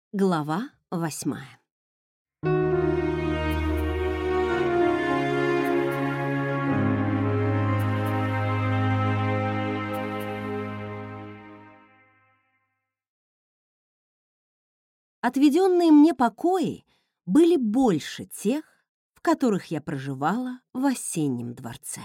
Глава 8. Отведенные мне покои были больше тех, в которых я проживала в осеннем дворце.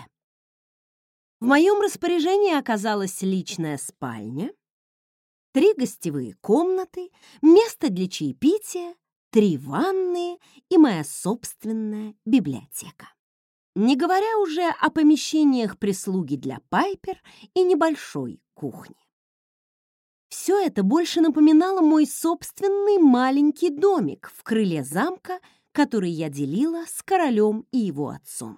В моем распоряжении оказалась личная спальня, 3 гостевые комнаты, место для чаепития, 3 ванные и моя собственная библиотека. Не говоря уже о помещениях прислуги для Пайпер и небольшой кухни. Все это больше напоминало мой собственный маленький домик в крыле замка, который я делила с королем и его отцом.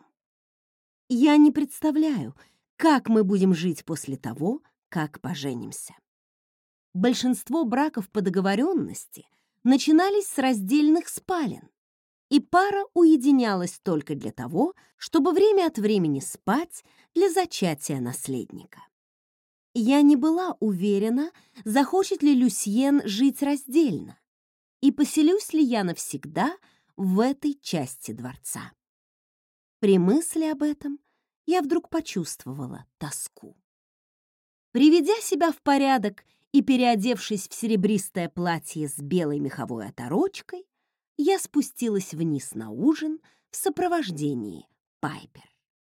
Я не представляю, как мы будем жить после того, как поженимся. Большинство браков по договоренности начинались с раздельных спален, и пара уединялась только для того, чтобы время от времени спать для зачатия наследника. Я не была уверена, захочет ли Люсьен жить раздельно, и поселюсь ли я навсегда в этой части дворца. При мысли об этом я вдруг почувствовала тоску. Приведя себя в порядок и переодевшись в серебристое платье с белой меховой оторочкой, я спустилась вниз на ужин в сопровождении Пайпер.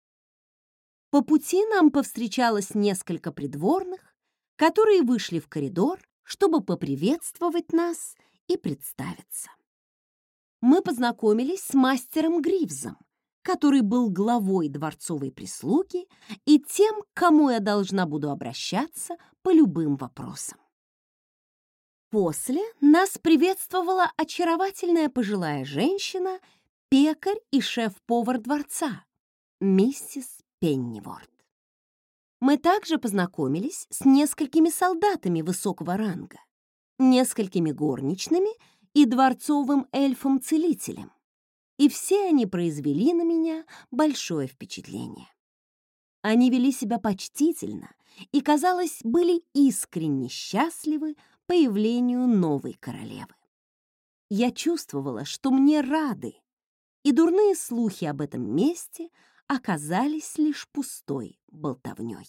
По пути нам повстречалось несколько придворных, которые вышли в коридор, чтобы поприветствовать нас и представиться. Мы познакомились с мастером Гривзом, который был главой дворцовой прислуги и тем, к кому я должна буду обращаться по любым вопросам. После нас приветствовала очаровательная пожилая женщина, пекарь и шеф-повар дворца, миссис Пенниворт. Мы также познакомились с несколькими солдатами высокого ранга, несколькими горничными и дворцовым эльфом-целителем, и все они произвели на меня большое впечатление. Они вели себя почтительно и, казалось, были искренне счастливы появлению новой королевы. Я чувствовала, что мне рады, и дурные слухи об этом месте оказались лишь пустой болтовнёй.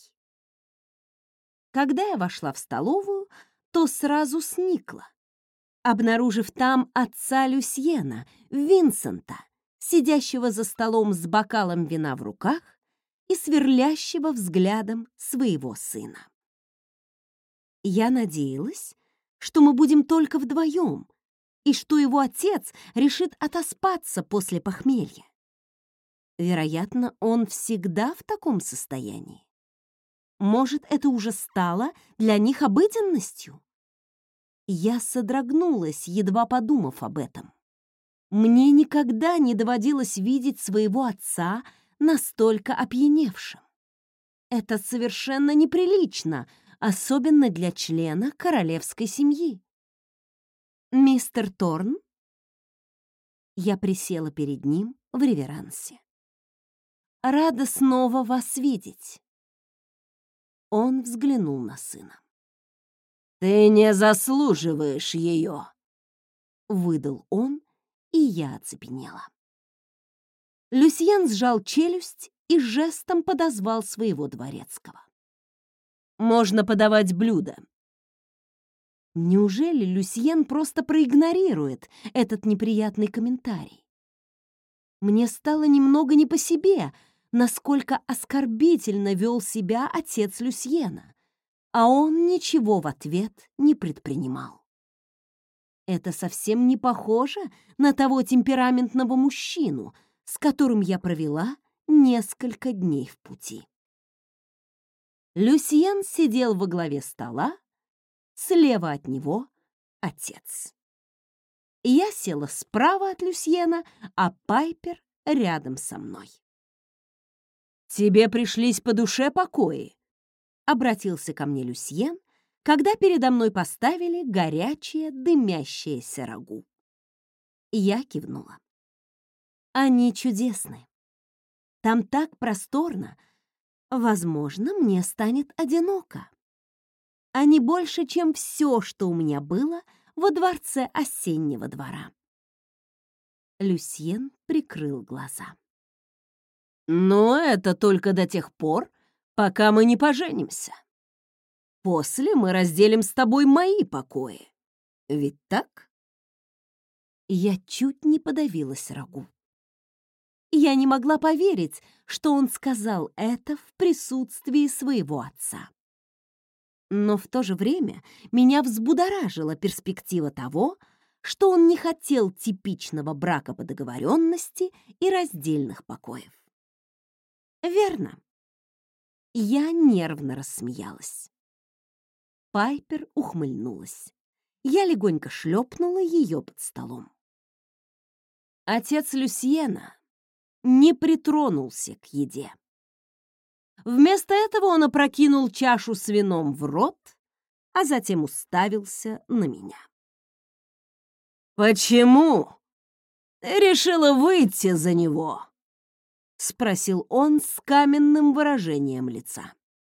Когда я вошла в столовую, то сразу сникла, обнаружив там отца Люсьена, Винсента, сидящего за столом с бокалом вина в руках и сверлящего взглядом своего сына. Я надеялась, что мы будем только вдвоем, и что его отец решит отоспаться после похмелья. Вероятно, он всегда в таком состоянии. Может, это уже стало для них обыденностью? Я содрогнулась, едва подумав об этом. Мне никогда не доводилось видеть своего отца настолько опьяневшим. Это совершенно неприлично, особенно для члена королевской семьи. «Мистер Торн?» Я присела перед ним в реверансе. «Рада снова вас видеть». Он взглянул на сына. «Ты не заслуживаешь ее», — выдал он, и я оцепенела. Люсьен сжал челюсть и жестом подозвал своего дворецкого. «Можно подавать блюда». Неужели Люсьен просто проигнорирует этот неприятный комментарий? Мне стало немного не по себе, насколько оскорбительно вел себя отец Люсьена, а он ничего в ответ не предпринимал. Это совсем не похоже на того темпераментного мужчину, с которым я провела несколько дней в пути. Люсьен сидел во главе стола, слева от него отец. Я села справа от Люсьена, а Пайпер рядом со мной. «Тебе пришлись по душе покои?» — обратился ко мне Люсьен, когда передо мной поставили горячее дымящееся рагу. Я кивнула. Они чудесны. Там так просторно. Возможно, мне станет одиноко. Они больше, чем все, что у меня было во дворце осеннего двора. Люсьен прикрыл глаза. Но это только до тех пор, пока мы не поженимся. После мы разделим с тобой мои покои. Ведь так? Я чуть не подавилась рагу. Я не могла поверить, что он сказал это в присутствии своего отца. Но в то же время меня взбудоражила перспектива того, что он не хотел типичного брака по договоренности и раздельных покоев. Верно. Я нервно рассмеялась. Пайпер ухмыльнулась. Я легонько шлепнула ее под столом. Отец Люсьена не притронулся к еде. Вместо этого он опрокинул чашу с вином в рот, а затем уставился на меня. «Почему решила выйти за него?» — спросил он с каменным выражением лица.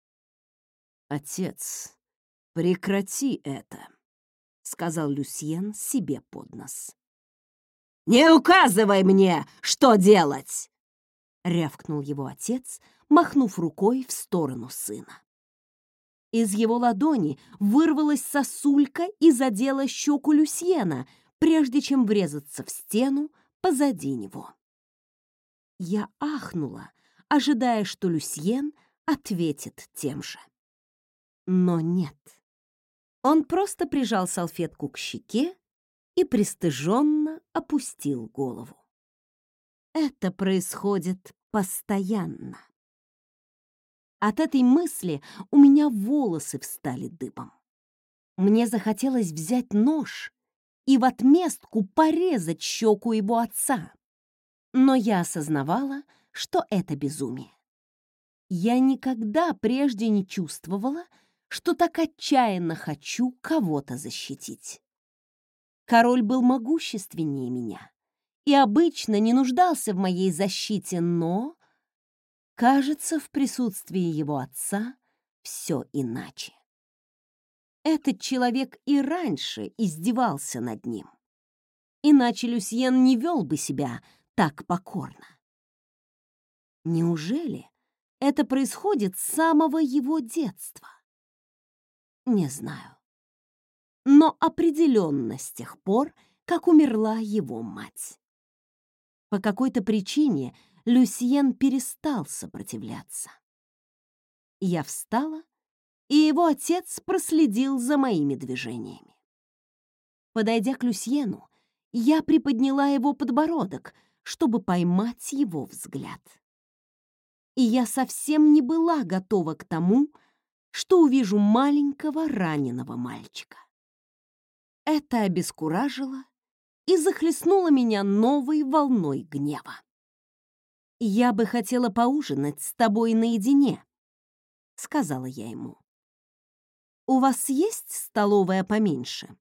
«Отец, прекрати это», — сказал Люсьен себе под нос. «Не указывай мне, что делать!» — рявкнул его отец, махнув рукой в сторону сына. Из его ладони вырвалась сосулька и задела щеку Люсьена, прежде чем врезаться в стену позади него. Я ахнула, ожидая, что Люсьен ответит тем же. Но нет. Он просто прижал салфетку к щеке и пристыженно опустил голову. Это происходит постоянно. От этой мысли у меня волосы встали дыбом. Мне захотелось взять нож и в отместку порезать щеку его отца. Но я осознавала, что это безумие. Я никогда прежде не чувствовала, что так отчаянно хочу кого-то защитить. Король был могущественнее меня и обычно не нуждался в моей защите, но, кажется, в присутствии его отца все иначе. Этот человек и раньше издевался над ним. Иначе Люсьен не вел бы себя так покорно. Неужели это происходит с самого его детства? Не знаю. Но определенно с тех пор, как умерла его мать. По какой-то причине Люсьен перестал сопротивляться. Я встала, и его отец проследил за моими движениями. Подойдя к Люсьену, я приподняла его подбородок, чтобы поймать его взгляд. И я совсем не была готова к тому, что увижу маленького раненого мальчика. Это обескуражило и захлестнуло меня новой волной гнева. «Я бы хотела поужинать с тобой наедине», — сказала я ему. «У вас есть столовая поменьше?»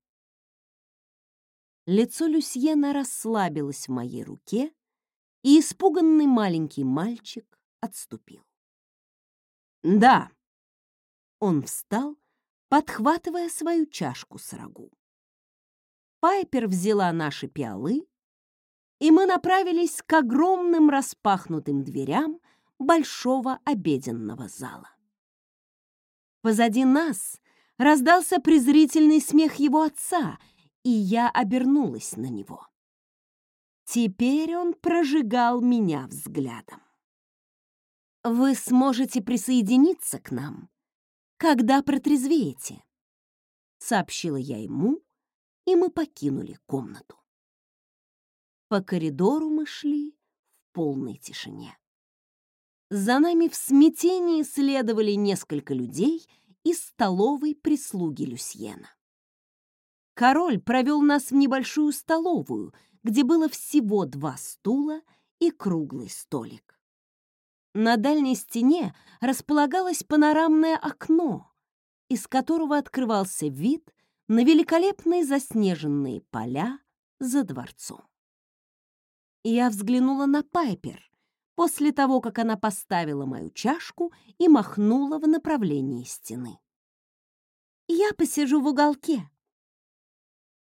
Лицо Люсьена расслабилось в моей руке, и испуганный маленький мальчик отступил. «Да». Он встал, подхватывая свою чашку с рагу. Пайпер взяла наши пиалы, и мы направились к огромным распахнутым дверям большого обеденного зала. Позади нас раздался презрительный смех его отца, и я обернулась на него. Теперь он прожигал меня взглядом. «Вы сможете присоединиться к нам, когда протрезвеете», — сообщила я ему, и мы покинули комнату. По коридору мы шли в полной тишине. За нами в смятении следовали несколько людей из столовой прислуги Люсьена. Король провел нас в небольшую столовую, где было всего 2 стула и круглый столик. На дальней стене располагалось панорамное окно, из которого открывался вид на великолепные заснеженные поля за дворцом. Я взглянула на Пайпер после того, как она поставила мою чашку и махнула в направлении стены. «Я посижу в уголке».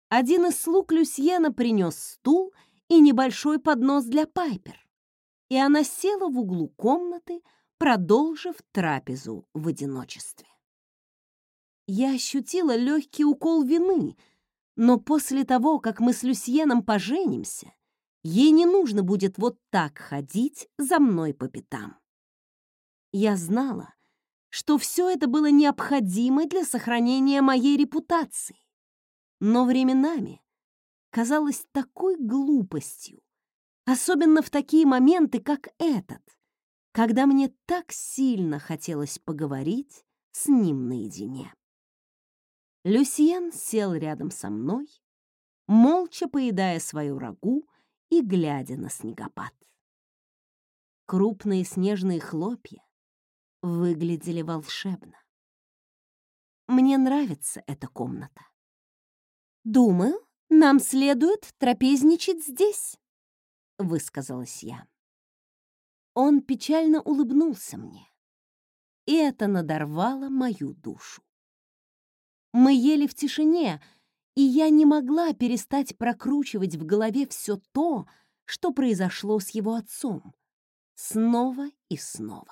Один из слуг Люсьена принес стул и небольшой поднос для Пайпер, и она села в углу комнаты, продолжив трапезу в одиночестве. Я ощутила легкий укол вины, но после того, как мы с Люсьеном поженимся, ей не нужно будет вот так ходить за мной по пятам. Я знала, что все это было необходимо для сохранения моей репутации, но временами казалось такой глупостью, особенно в такие моменты, как этот, когда мне так сильно хотелось поговорить с ним наедине. Люсьен сел рядом со мной, молча поедая свою рагу и глядя на снегопад. Крупные снежные хлопья выглядели волшебно. Мне нравится эта комната. «Думаю, нам следует трапезничать здесь», — высказалась я. Он печально улыбнулся мне, и это надорвало мою душу. Мы ели в тишине, и я не могла перестать прокручивать в голове все то, что произошло с его отцом, снова и снова.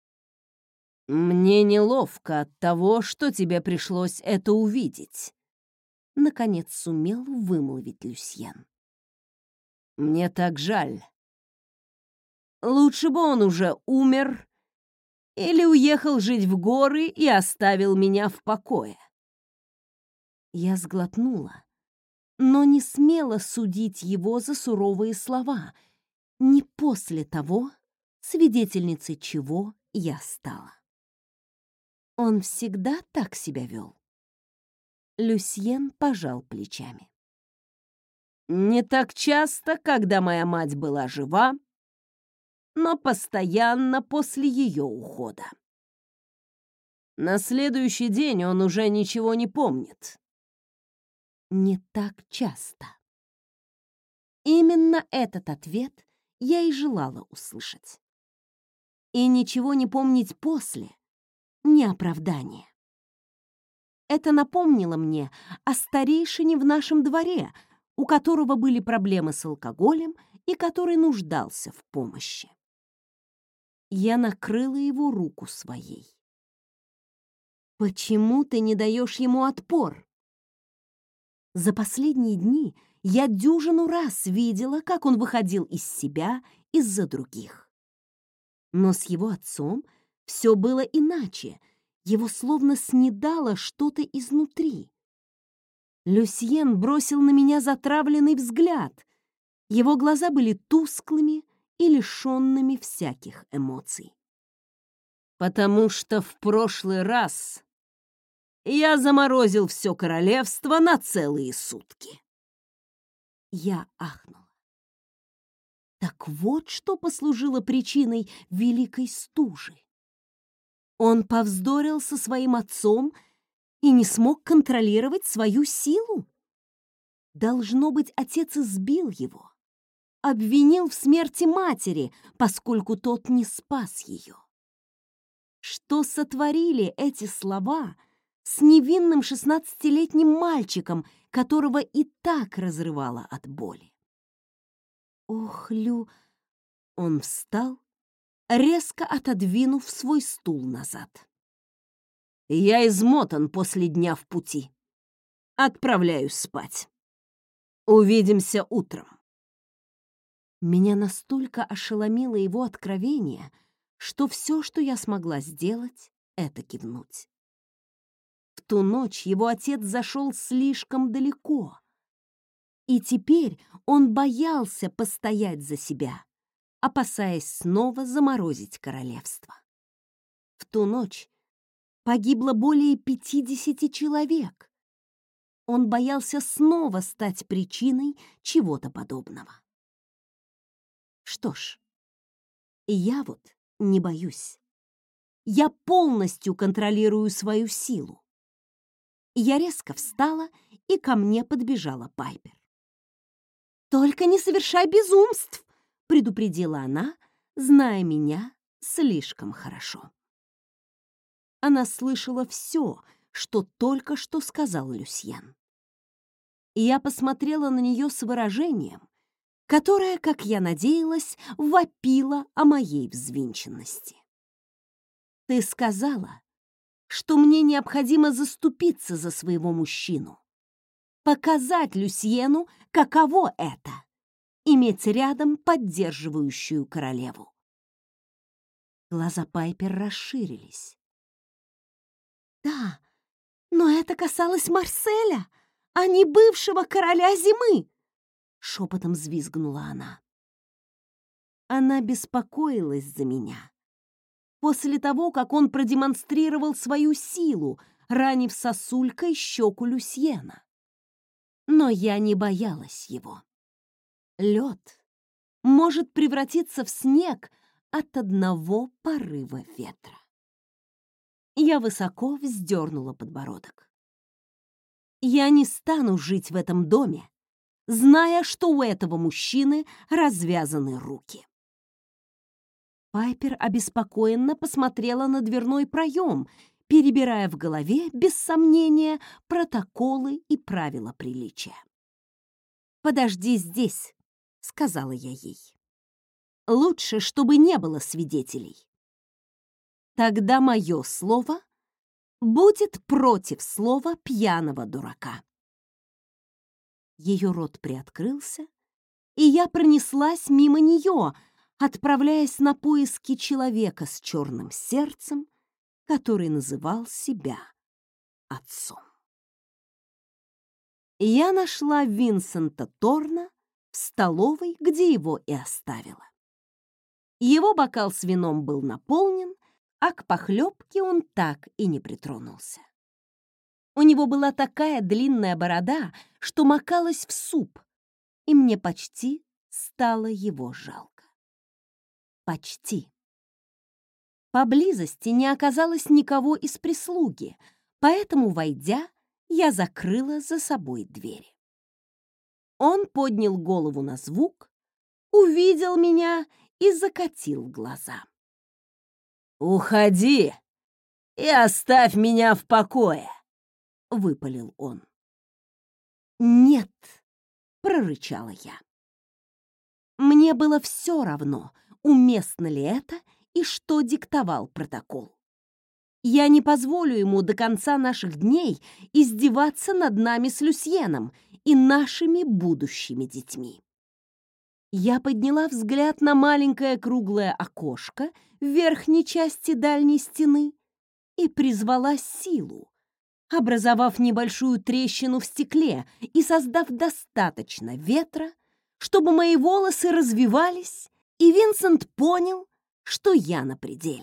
«Мне неловко от того, что тебе пришлось это увидеть», — наконец сумел вымолвить Люсьен. «Мне так жаль. Лучше бы он уже умер или уехал жить в горы и оставил меня в покое». Я сглотнула, но не смела судить его за суровые слова, не после того, свидетельницей чего я стала. Он всегда так себя вел. Люсьен пожал плечами. «Не так часто, когда моя мать была жива, но постоянно после ее ухода. На следующий день он уже ничего не помнит». Не так часто. Именно этот ответ я и желала услышать. И ничего не помнить после — не оправдание. Это напомнило мне о старейшине в нашем дворе, у которого были проблемы с алкоголем и который нуждался в помощи. Я накрыла его руку своей. «Почему ты не даешь ему отпор?» За последние дни я дюжину раз видела, как он выходил из себя из-за других. Но с его отцом все было иначе. Его словно снедало что-то изнутри. Люсьен бросил на меня затравленный взгляд. Его глаза были тусклыми и лишенными всяких эмоций. «Потому что в прошлый раз я заморозил все королевство на целые сутки». Я ахнула. Так вот, что послужило причиной великой стужи. Он повздорил со своим отцом и не смог контролировать свою силу. Должно быть, отец избил его, обвинил в смерти матери, поскольку тот не спас ее. Что сотворили эти слова с невинным 16-летним мальчиком, которого и так разрывало от боли? Ох, Он встал, резко отодвинув свой стул назад. «Я измотан после дня в пути. Отправляюсь спать. Увидимся утром». Меня настолько ошеломило его откровение, что все, что я смогла сделать, это кивнуть. В ту ночь его отец зашел слишком далеко, и теперь он боялся постоять за себя, опасаясь снова заморозить королевство. В ту ночь погибло более 50 человек. Он боялся снова стать причиной чего-то подобного. Что ж, я вот не боюсь. Я полностью контролирую свою силу. Я резко встала, и ко мне подбежала Пайпер. «Только не совершай безумств!» — предупредила она, зная меня слишком хорошо. Она слышала все, что только что сказал Люсьен. И я посмотрела на нее с выражением, которое, как я надеялась, вопило о моей взвинченности. «Ты сказала, что мне необходимо заступиться за своего мужчину, показать Люсьену, каково это — иметь рядом поддерживающую королеву». Глаза Пайпер расширились. «Да, но это касалось Марселя, а не бывшего короля зимы!» — шепотом взвизгнула она. Она беспокоилась за меня после того, как он продемонстрировал свою силу, ранив сосулькой щеку Люсьена. Но я не боялась его. Лед может превратиться в снег от одного порыва ветра. Я высоко вздернула подбородок. Я не стану жить в этом доме, зная, что у этого мужчины развязаны руки. Пайпер обеспокоенно посмотрела на дверной проем, перебирая в голове, без сомнения, протоколы и правила приличия. «Подожди здесь», — сказала я ей. «Лучше, чтобы не было свидетелей. Тогда мое слово будет против слова пьяного дурака». Ее рот приоткрылся, и я пронеслась мимо нее, отправляясь на поиски человека с черным сердцем, который называл себя отцом. Я нашла Винсента Торна в столовой, где его и оставила. Его бокал с вином был наполнен, а к похлебке он так и не притронулся. У него была такая длинная борода, что макалась в суп, и мне почти стало его жалко. Почти. Поблизости не оказалось никого из прислуги, поэтому, войдя, я закрыла за собой двери. Он поднял голову на звук, увидел меня и закатил глаза. «Уходи и оставь меня в покое!» — выпалил он. «Нет!» — прорычала я. Мне было все равно, уместно ли это и что диктовал протокол. Я не позволю ему до конца наших дней издеваться над нами с Люсьеном и нашими будущими детьми. Я подняла взгляд на маленькое круглое окошко в верхней части дальней стены и призвала силу, образовав небольшую трещину в стекле и создав достаточно ветра, чтобы мои волосы развивались, и Винсент понял, что я на пределе.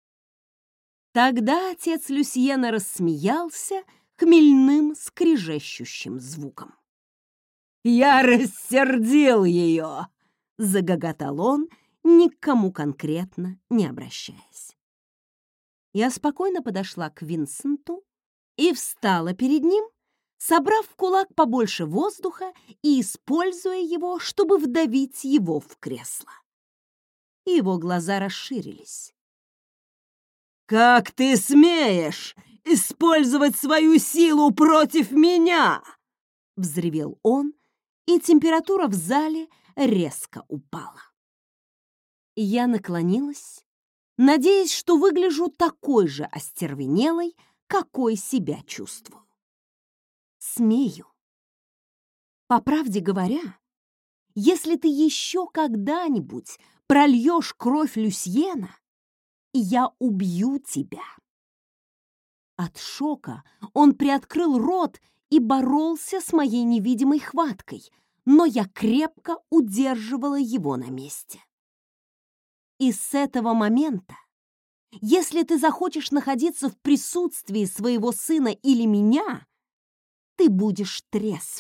Тогда отец Люсьена рассмеялся хмельным скрежещущим звуком. «Я рассердил ее!» — загоготал он, ни к кому конкретно не обращаясь. Я спокойно подошла к Винсенту и встала перед ним, собрав в кулак побольше воздуха и используя его, чтобы вдавить его в кресло. Его глаза расширились. «Как ты смеешь использовать свою силу против меня?» — взревел он, и температура в зале резко упала. Я наклонилась, надеясь, что выгляжу такой же остервенелой, какой себя чувствую. Смею. По правде говоря, если ты еще когда-нибудь прольешь кровь Люсьена, я убью тебя. От шока он приоткрыл рот и боролся с моей невидимой хваткой, но я крепко удерживала его на месте. И с этого момента, если ты захочешь находиться в присутствии своего сына или меня, ты будешь трезв.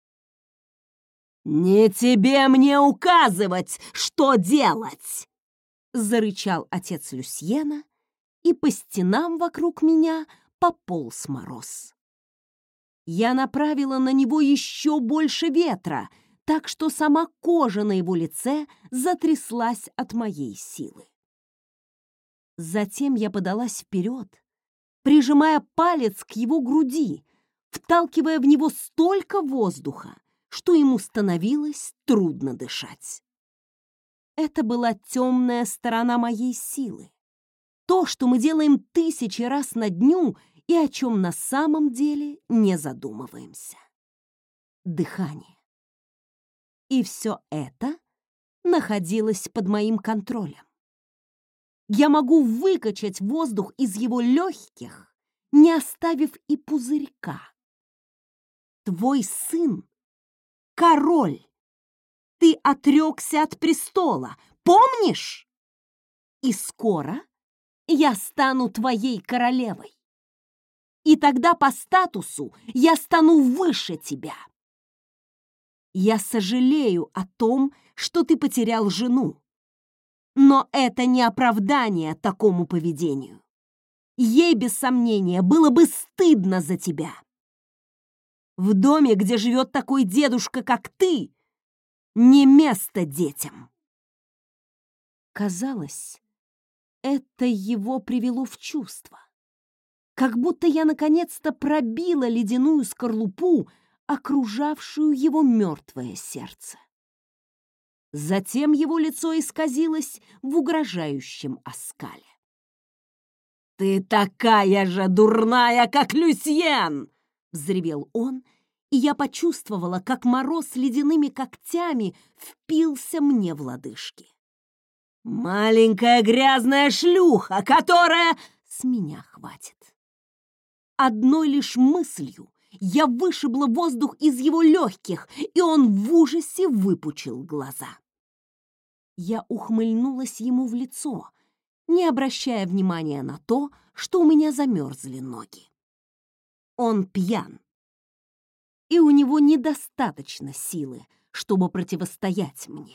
«Не тебе мне указывать, что делать!» — зарычал отец Люсьена, и по стенам вокруг меня пополз мороз. Я направила на него еще больше ветра, так что сама кожа на его лице затряслась от моей силы. Затем я подалась вперед, прижимая палец к его груди, вталкивая в него столько воздуха, что ему становилось трудно дышать. Это была темная сторона моей силы. То, что мы делаем 1000 раз на дню и о чем на самом деле не задумываемся. Дыхание. И все это находилось под моим контролем. Я могу выкачать воздух из его легких, не оставив и пузырька. Твой сын — король. Ты отрекся от престола, помнишь? И скоро я стану твоей королевой. И тогда по статусу я стану выше тебя. Я сожалею о том, что ты потерял жену. Но это не оправдание такому поведению. Ей, без сомнения, было бы стыдно за тебя. В доме, где живет такой дедушка, как ты, не место детям. Казалось, это его привело в чувство. Как будто я наконец-то пробила ледяную скорлупу, окружавшую его мертвое сердце. Затем его лицо исказилось в угрожающем оскале. «Ты такая же дурная, как Люсьен!» — взревел он, и я почувствовала, как мороз ледяными когтями впился мне в лодыжки. «Маленькая грязная шлюха, которая...» «С меня хватит». Одной лишь мыслью я вышибла воздух из его легких, и он в ужасе выпучил глаза. Я ухмыльнулась ему в лицо, не обращая внимания на то, что у меня замерзли ноги. Он пьян, и у него недостаточно силы, чтобы противостоять мне.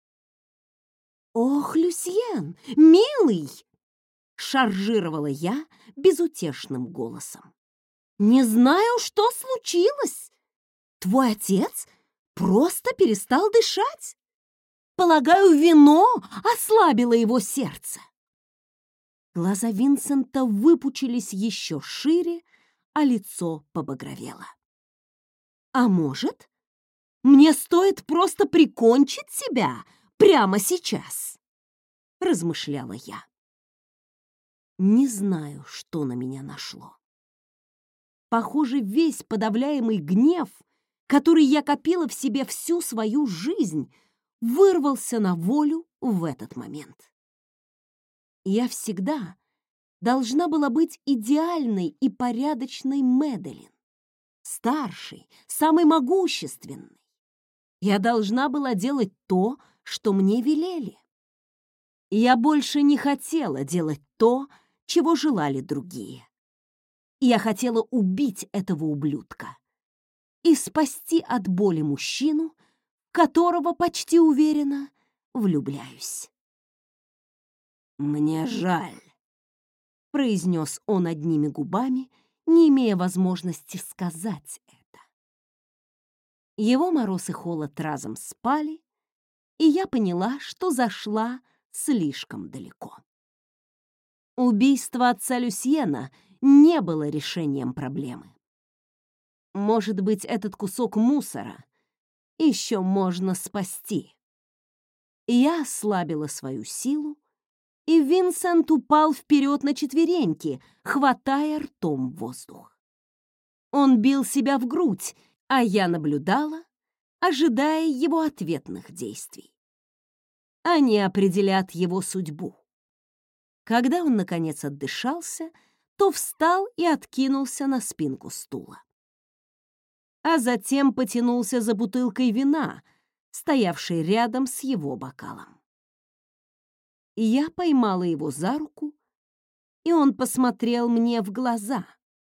«Ох, Люсьен, милый!» — шаржировала я безутешным голосом. «Не знаю, что случилось. Твой отец просто перестал дышать. Полагаю, вино ослабило его сердце». Глаза Винсента выпучились еще шире, а лицо побагровело. «А может, мне стоит просто прикончить себя прямо сейчас?» — размышляла я. Не знаю, что на меня нашло. Похоже, весь подавляемый гнев, который я копила в себе всю свою жизнь, вырвался на волю в этот момент. Я всегда должна была быть идеальной и порядочной Мэдалин, старшей, самой могущественной. Я должна была делать то, что мне велели. Я больше не хотела делать то, чего желали другие. Я хотела убить этого ублюдка и спасти от боли мужчину, которого, почти уверена, влюбляюсь. «Мне жаль», — произнес он одними губами, не имея возможности сказать это. Его мороз и холод разом спали, и я поняла, что зашла слишком далеко. Убийство отца Люсьена не было решением проблемы. Может быть, этот кусок мусора еще можно спасти. Я ослабила свою силу, и Винсент упал вперед на четвереньки, хватая ртом воздух. Он бил себя в грудь, а я наблюдала, ожидая его ответных действий. Они определят его судьбу. Когда он, наконец, отдышался, то встал и откинулся на спинку стула. А затем потянулся за бутылкой вина, стоявшей рядом с его бокалом. Я поймала его за руку, и он посмотрел мне в глаза.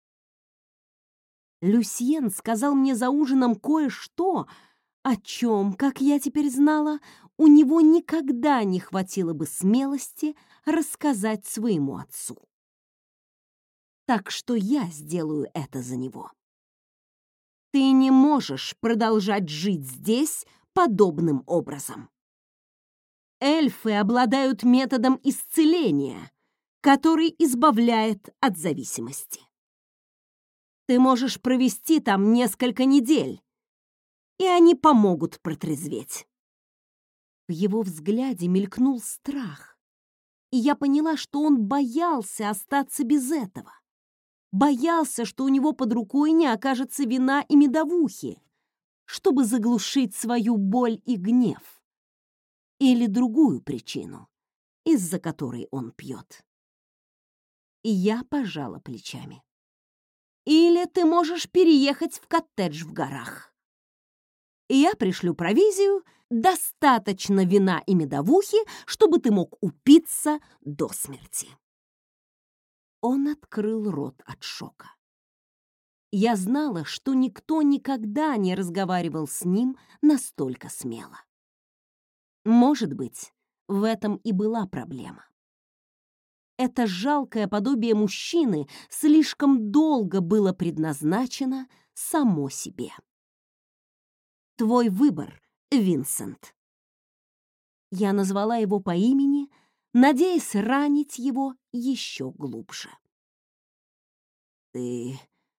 Люсьен сказал мне за ужином кое-что, о чем, как я теперь знала, у него никогда не хватило бы смелости рассказать своему отцу. Так что я сделаю это за него. Ты не можешь продолжать жить здесь подобным образом. Эльфы обладают методом исцеления, который избавляет от зависимости. Ты можешь провести там несколько недель, и они помогут протрезветь». В его взгляде мелькнул страх, и я поняла, что он боялся остаться без этого. Боялся, что у него под рукой не окажется вина и медовухи, чтобы заглушить свою боль и гнев. Или другую причину, из-за которой он пьет. И я пожала плечами. Или ты можешь переехать в коттедж в горах. И я пришлю провизию, достаточно вина и медовухи, чтобы ты мог упиться до смерти. Он открыл рот от шока. Я знала, что никто никогда не разговаривал с ним настолько смело. Может быть, в этом и была проблема. Это жалкое подобие мужчины слишком долго было предназначено само себе. Твой выбор, Винсент. Я назвала его по имени, надеясь ранить его еще глубже. Ты...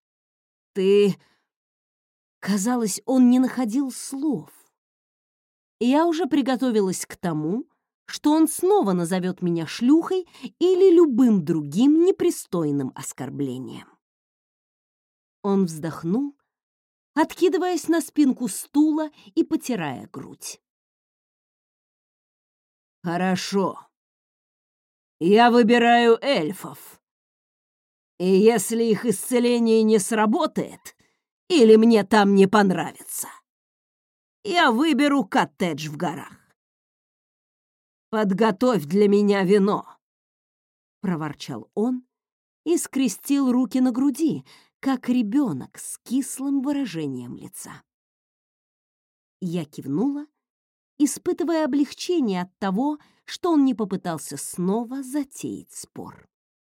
Казалось, он не находил слов. Я уже приготовилась к тому, что он снова назовет меня шлюхой или любым другим непристойным оскорблением. Он вздохнул, откидываясь на спинку стула и потирая грудь. «Хорошо. Я выбираю эльфов. И если их исцеление не сработает, или мне там не понравится, я выберу коттедж в горах. Подготовь для меня вино», — проворчал он и скрестил руки на груди, как ребенок с кислым выражением лица. Я кивнула, испытывая облегчение от того, что он не попытался снова затеять спор.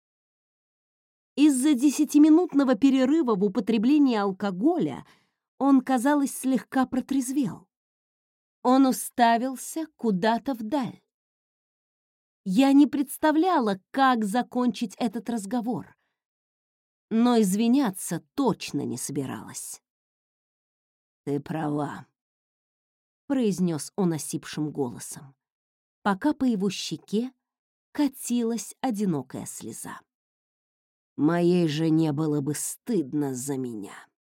Из-за 10-минутного перерыва в употреблении алкоголя он, казалось, слегка протрезвел. Он уставился куда-то вдаль. Я не представляла, как закончить этот разговор, но извиняться точно не собиралась. «Ты права», — произнес он осипшим голосом, пока по его щеке катилась одинокая слеза. «Моей жене было бы стыдно за меня».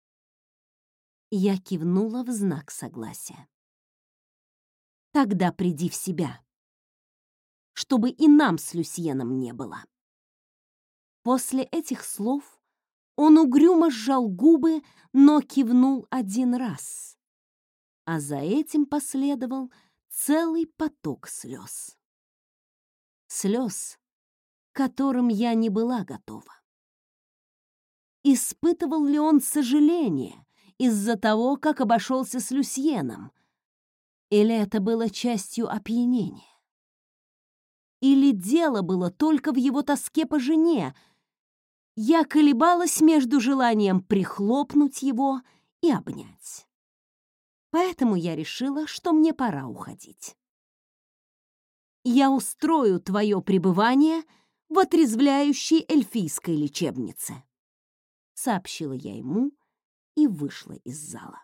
Я кивнула в знак согласия. «Тогда приди в себя, чтобы и нам с Люсьеном не было». После этих слов он угрюмо сжал губы, но кивнул один раз, а за этим последовал целый поток слез. Слез, к которым я не была готова. Испытывал ли он сожаление из-за того, как обошелся с Люсьеном, или это было частью опьянения? Или дело было только в его тоске по жене? Я колебалась между желанием прихлопнуть его и обнять. Поэтому я решила, что мне пора уходить. «Я устрою твое пребывание в отрезвляющей эльфийской лечебнице», — сообщила я ему и вышла из зала.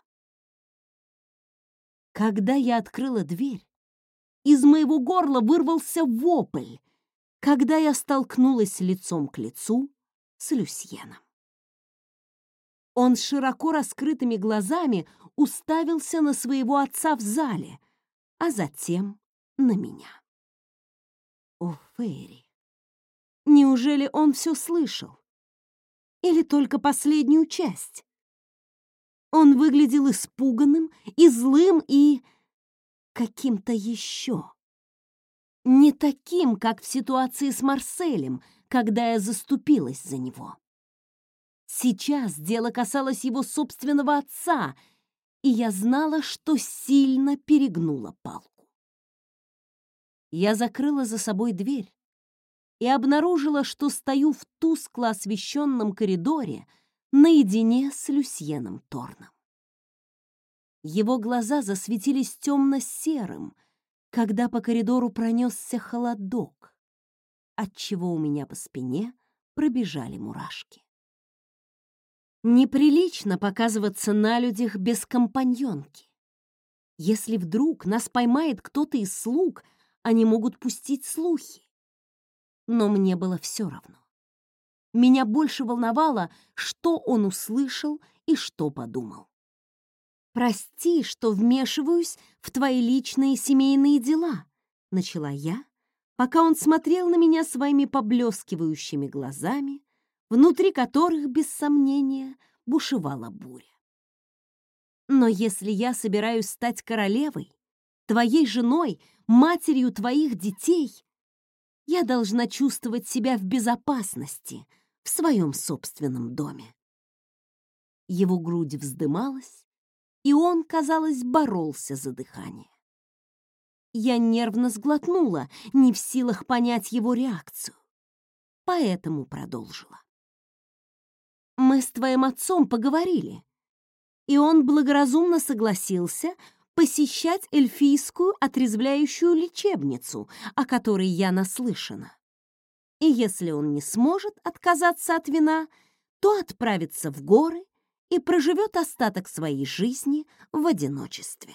Когда я открыла дверь, из моего горла вырвался вопль, когда я столкнулась лицом к лицу с Люсьеном. Он с широко раскрытыми глазами уставился на своего отца в зале, а затем на меня. О, Фейри! Неужели он все слышал? Или только последнюю часть? Он выглядел испуганным и злым и каким-то еще. Не таким, как в ситуации с Марселем, когда я заступилась за него. Сейчас дело касалось его собственного отца, и я знала, что сильно перегнула палку. Я закрыла за собой дверь и обнаружила, что стою в тускло освещенном коридоре наедине с Люсьеном Торном. Его глаза засветились темно-серым, когда по коридору пронесся холодок, отчего у меня по спине пробежали мурашки. Неприлично показываться на людях без компаньонки. Если вдруг нас поймает кто-то из слуг, они могут пустить слухи. Но мне было все равно. Меня больше волновало, что он услышал и что подумал. «Прости, что вмешиваюсь в твои личные семейные дела», — начала я, пока он смотрел на меня своими поблескивающими глазами, внутри которых, без сомнения, бушевала буря. «Но если я собираюсь стать королевой, твоей женой, матерью твоих детей, я должна чувствовать себя в безопасности в своем собственном доме». Его грудь вздымалась, и он, казалось, боролся за дыхание. Я нервно сглотнула, не в силах понять его реакцию, поэтому продолжила. «Мы с твоим отцом поговорили, и он благоразумно согласился посещать эльфийскую отрезвляющую лечебницу, о которой я наслышана. И если он не сможет отказаться от вина, то отправится в горы и проживет остаток своей жизни в одиночестве».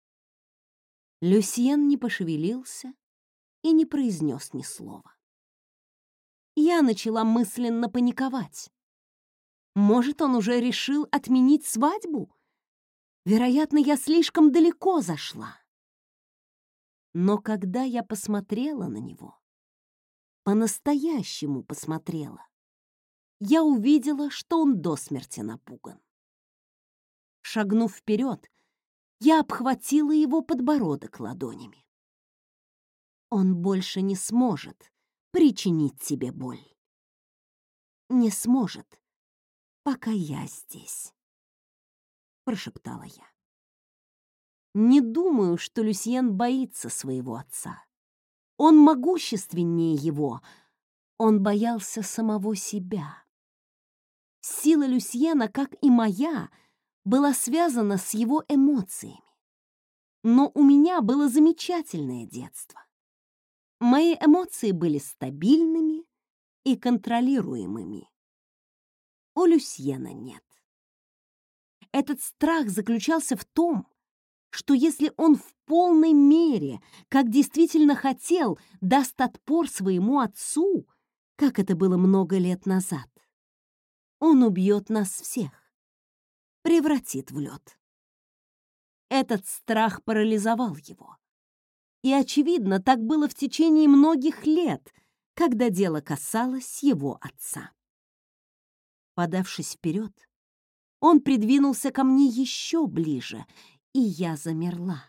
Люсьен не пошевелился и не произнес ни слова. Я начала мысленно паниковать. Может, он уже решил отменить свадьбу? Вероятно, я слишком далеко зашла. Но когда я посмотрела на него, по-настоящему посмотрела, я увидела, что он до смерти напуган. Шагнув вперед, я обхватила его подбородок ладонями. Он больше не сможет причинить тебе боль. Не сможет, пока я здесь, прошептала я. Не думаю, что Люсьен боится своего отца. Он могущественнее его. Он боялся самого себя. Сила Люсьена, как и моя, была связана с его эмоциями. Но у меня было замечательное детство. Мои эмоции были стабильными и контролируемыми. У Люсьена нет. Этот страх заключался в том, что если он в полной мере, как действительно хотел, даст отпор своему отцу, как это было много лет назад, он убьет нас всех, превратит в лед. Этот страх парализовал его. И, очевидно, так было в течение многих лет, когда дело касалось его отца. Подавшись вперед, он придвинулся ко мне еще ближе, и я замерла.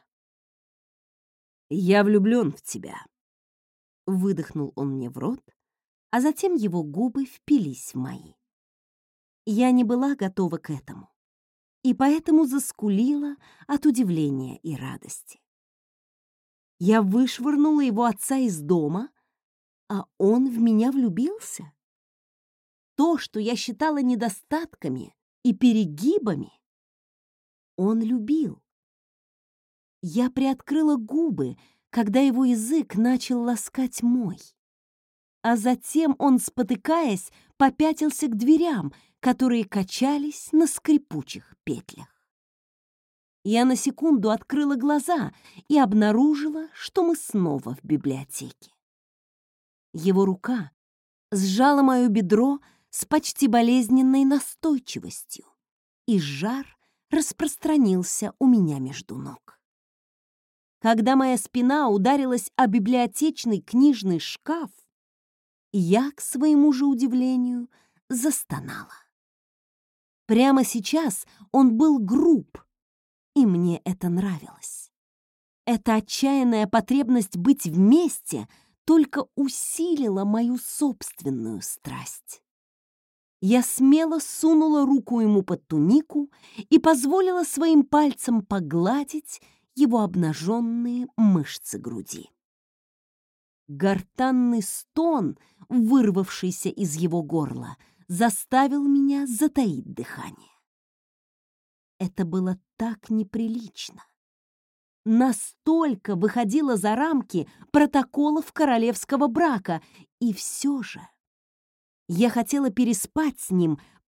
«Я влюблен в тебя», — выдохнул он мне в рот, а затем его губы впились в мои. Я не была готова к этому, и поэтому заскулила от удивления и радости. Я вышвырнула его отца из дома, а он в меня влюбился. То, что я считала недостатками и перегибами, он любил. Я приоткрыла губы, когда его язык начал ласкать мой. А затем он, спотыкаясь, попятился к дверям, которые качались на скрипучих петлях. Я на секунду открыла глаза и обнаружила, что мы снова в библиотеке. Его рука сжала мое бедро с почти болезненной настойчивостью, и жар распространился у меня между ног. Когда моя спина ударилась о библиотечный книжный шкаф, я, к своему же удивлению, застонала. Прямо сейчас он был груб, и мне это нравилось. Эта отчаянная потребность быть вместе только усилила мою собственную страсть. Я смело сунула руку ему под тунику и позволила своим пальцам погладить его обнаженные мышцы груди. Гортанный стон, вырвавшийся из его горла, заставил меня затаить дыхание. Это было так неприлично. Настолько выходило за рамки протоколов королевского брака, и все же я хотела переспать с ним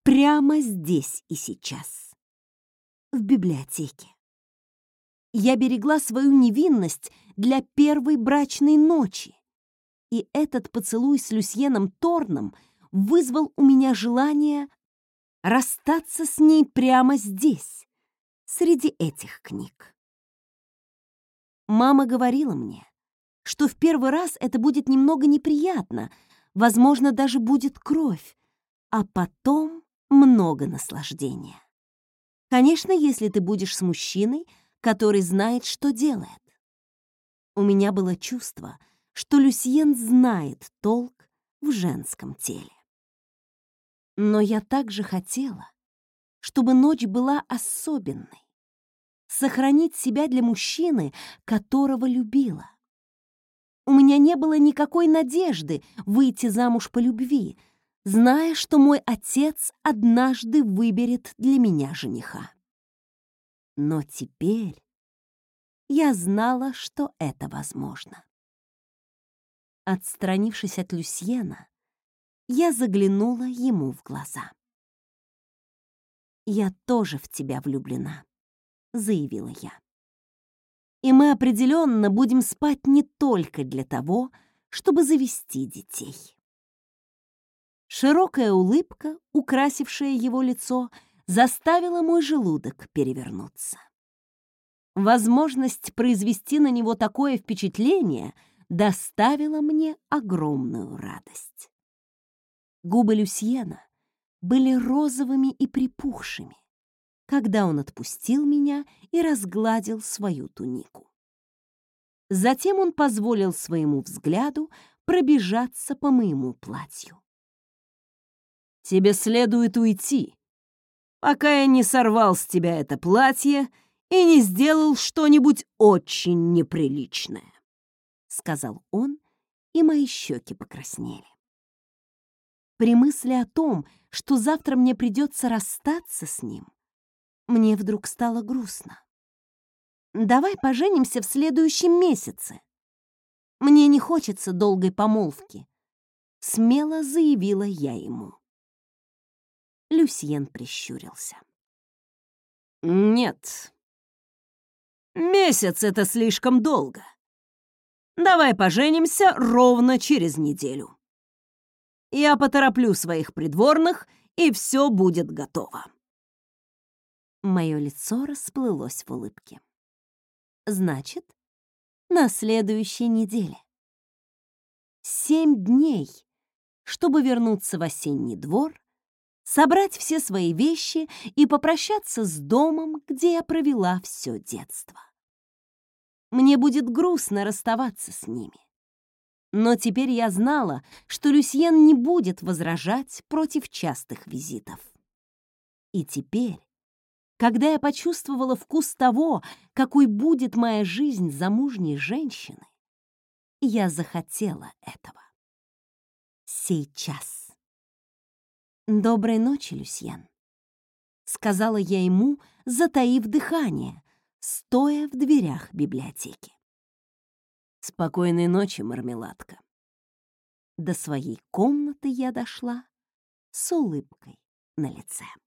прямо здесь и сейчас, в библиотеке. Я берегла свою невинность для первой брачной ночи, и этот поцелуй с Люсьеном Торном вызвал у меня желание расстаться с ней прямо здесь, среди этих книг. Мама говорила мне, что в первый раз это будет немного неприятно, возможно, даже будет кровь, а потом много наслаждения. Конечно, если ты будешь с мужчиной, который знает, что делает. У меня было чувство, что Люсьен знает толк в женском теле. Но я также хотела, чтобы ночь была особенной, сохранить себя для мужчины, которого любила. У меня не было никакой надежды выйти замуж по любви, зная, что мой отец однажды выберет для меня жениха. Но теперь я знала, что это возможно. Отстранившись от Люсьена, я заглянула ему в глаза. «Я тоже в тебя влюблена», — заявила я. «И мы определенно будем спать не только для того, чтобы завести детей». Широкая улыбка, украсившая его лицо, заставила мой желудок перевернуться. Возможность произвести на него такое впечатление доставила мне огромную радость. Губы Люсьена были розовыми и припухшими, когда он отпустил меня и разгладил свою тунику. Затем он позволил своему взгляду пробежаться по моему платью. «Тебе следует уйти, пока я не сорвал с тебя это платье и не сделал что-нибудь очень неприличное», — сказал он, и мои щеки покраснели. При мысли о том, что завтра мне придется расстаться с ним, мне вдруг стало грустно. «Давай поженимся в следующем месяце. Мне не хочется долгой помолвки», — смело заявила я ему. Люсьен прищурился. «Нет, месяц — это слишком долго. Давай поженимся ровно через неделю. Я потороплю своих придворных, и все будет готово». Мое лицо расплылось в улыбке. «Значит, на следующей неделе. 7 дней, чтобы вернуться в осенний двор, собрать все свои вещи и попрощаться с домом, где я провела все детство. Мне будет грустно расставаться с ними. Но теперь я знала, что Люсьен не будет возражать против частых визитов. И теперь, когда я почувствовала вкус того, какой будет моя жизнь замужней женщины, я захотела этого. Сейчас. «Доброй ночи, Люсьен», — сказала я ему, затаив дыхание, стоя в дверях библиотеки. «Спокойной ночи, мармеладка». До своей комнаты я дошла с улыбкой на лице.